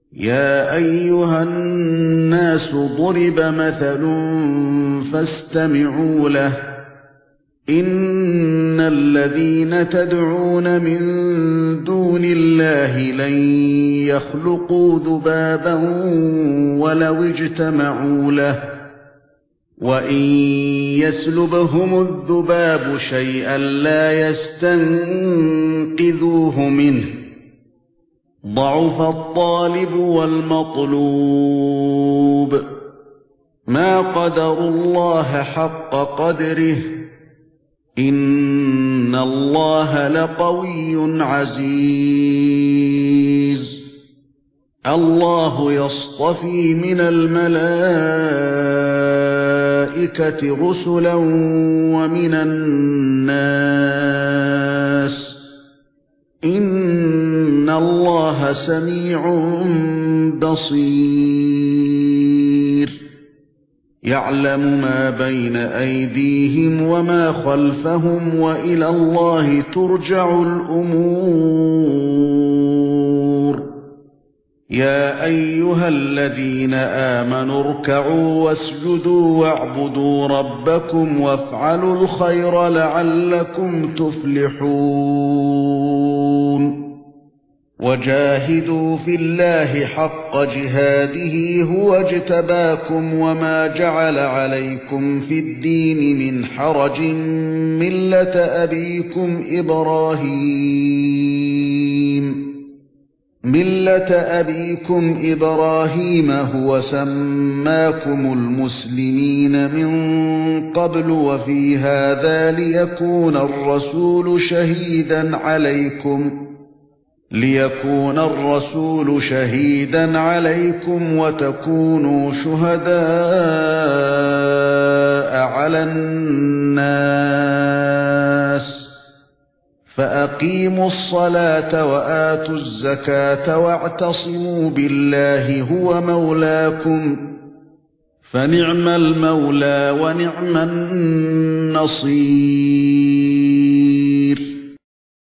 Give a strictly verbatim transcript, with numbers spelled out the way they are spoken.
يَا أَيُّهَا النَّاسُ ضُرِبَ مَثَلٌ فَاسْتَمِعُوا لَهُ إِنَّ الَّذِينَ تَدْعُونَ مِن دُونِ اللَّهِ لَن يَخْلُقُوا ذُبَابًا وَلَوِ اجْتَمَعُوا لَهُ وَإِن يَسْلُبْهُمُ الذُّبَابُ شَيْئًا لَّا يَسْتَنقِذُوهُ مِنْهُ ضَعُفَ الطَّالِبُ وَالْمَطْلُوبُ مَا قَدَرُوا اللَّهَ حَقَّ قَدْرِهِ إِنَّ اللَّهَ لَقَوِيٌّ عَزِيزٌ اللَّهُ يَصْطَفِي مِنَ الْمَلَائِكَةِ رُسُلًا وَمِنَ النَّاسِ إِنَّ اللَّهَ سَمِيعٌ بَصِيرٌ يَعْلَمُ مَا بَيْنَ أَيْدِيهِمْ وَمَا خَلْفَهُمْ وَإِلَى اللَّهِ تُرْجَعُ الْأُمُورُ يَا أَيُّهَا الَّذِينَ آمَنُوا ارْكَعُوا وَاسْجُدُوا وَاعْبُدُوا رَبَّكُمْ وَافْعَلُوا الْخَيْرَ لَعَلَّكُمْ تُفْلِحُونَ وَجَاهِدُوا فِي اللَّهِ حَقَّ جِهَادِهِ هُوَ اجْتَبَاكُمْ وَمَا جَعَلَ عَلَيْكُمْ فِي الدِّينِ مِنْ حَرَجٍ مِلَّةَ أَبِيكُمْ إِبْرَاهِيمَ مِلَّةَ أَبِيكُمْ إِبْرَاهِيمَ هُوَ سَمَّاكُمُ الْمُسْلِمِينَ مِنْ قَبْلُ وَفِي هَذَا لِيَكُونَ الرَّسُولُ شَهِيدًا عَلَيْكُمْ لِيَكُونَ الرَّسُولُ شَهِيدًا عَلَيْكُمْ وَتَكُونُوا شُهَدَاءَ عَلَى النَّاسِ فَأَقِيمُوا الصَّلَاةَ وَآتُوا الزَّكَاةَ وَاعْتَصِمُوا بِاللَّهِ هُوَ مَوْلَاكُمْ فَنِعْمَ الْمَوْلَى وَنِعْمَ النَّصِيرُ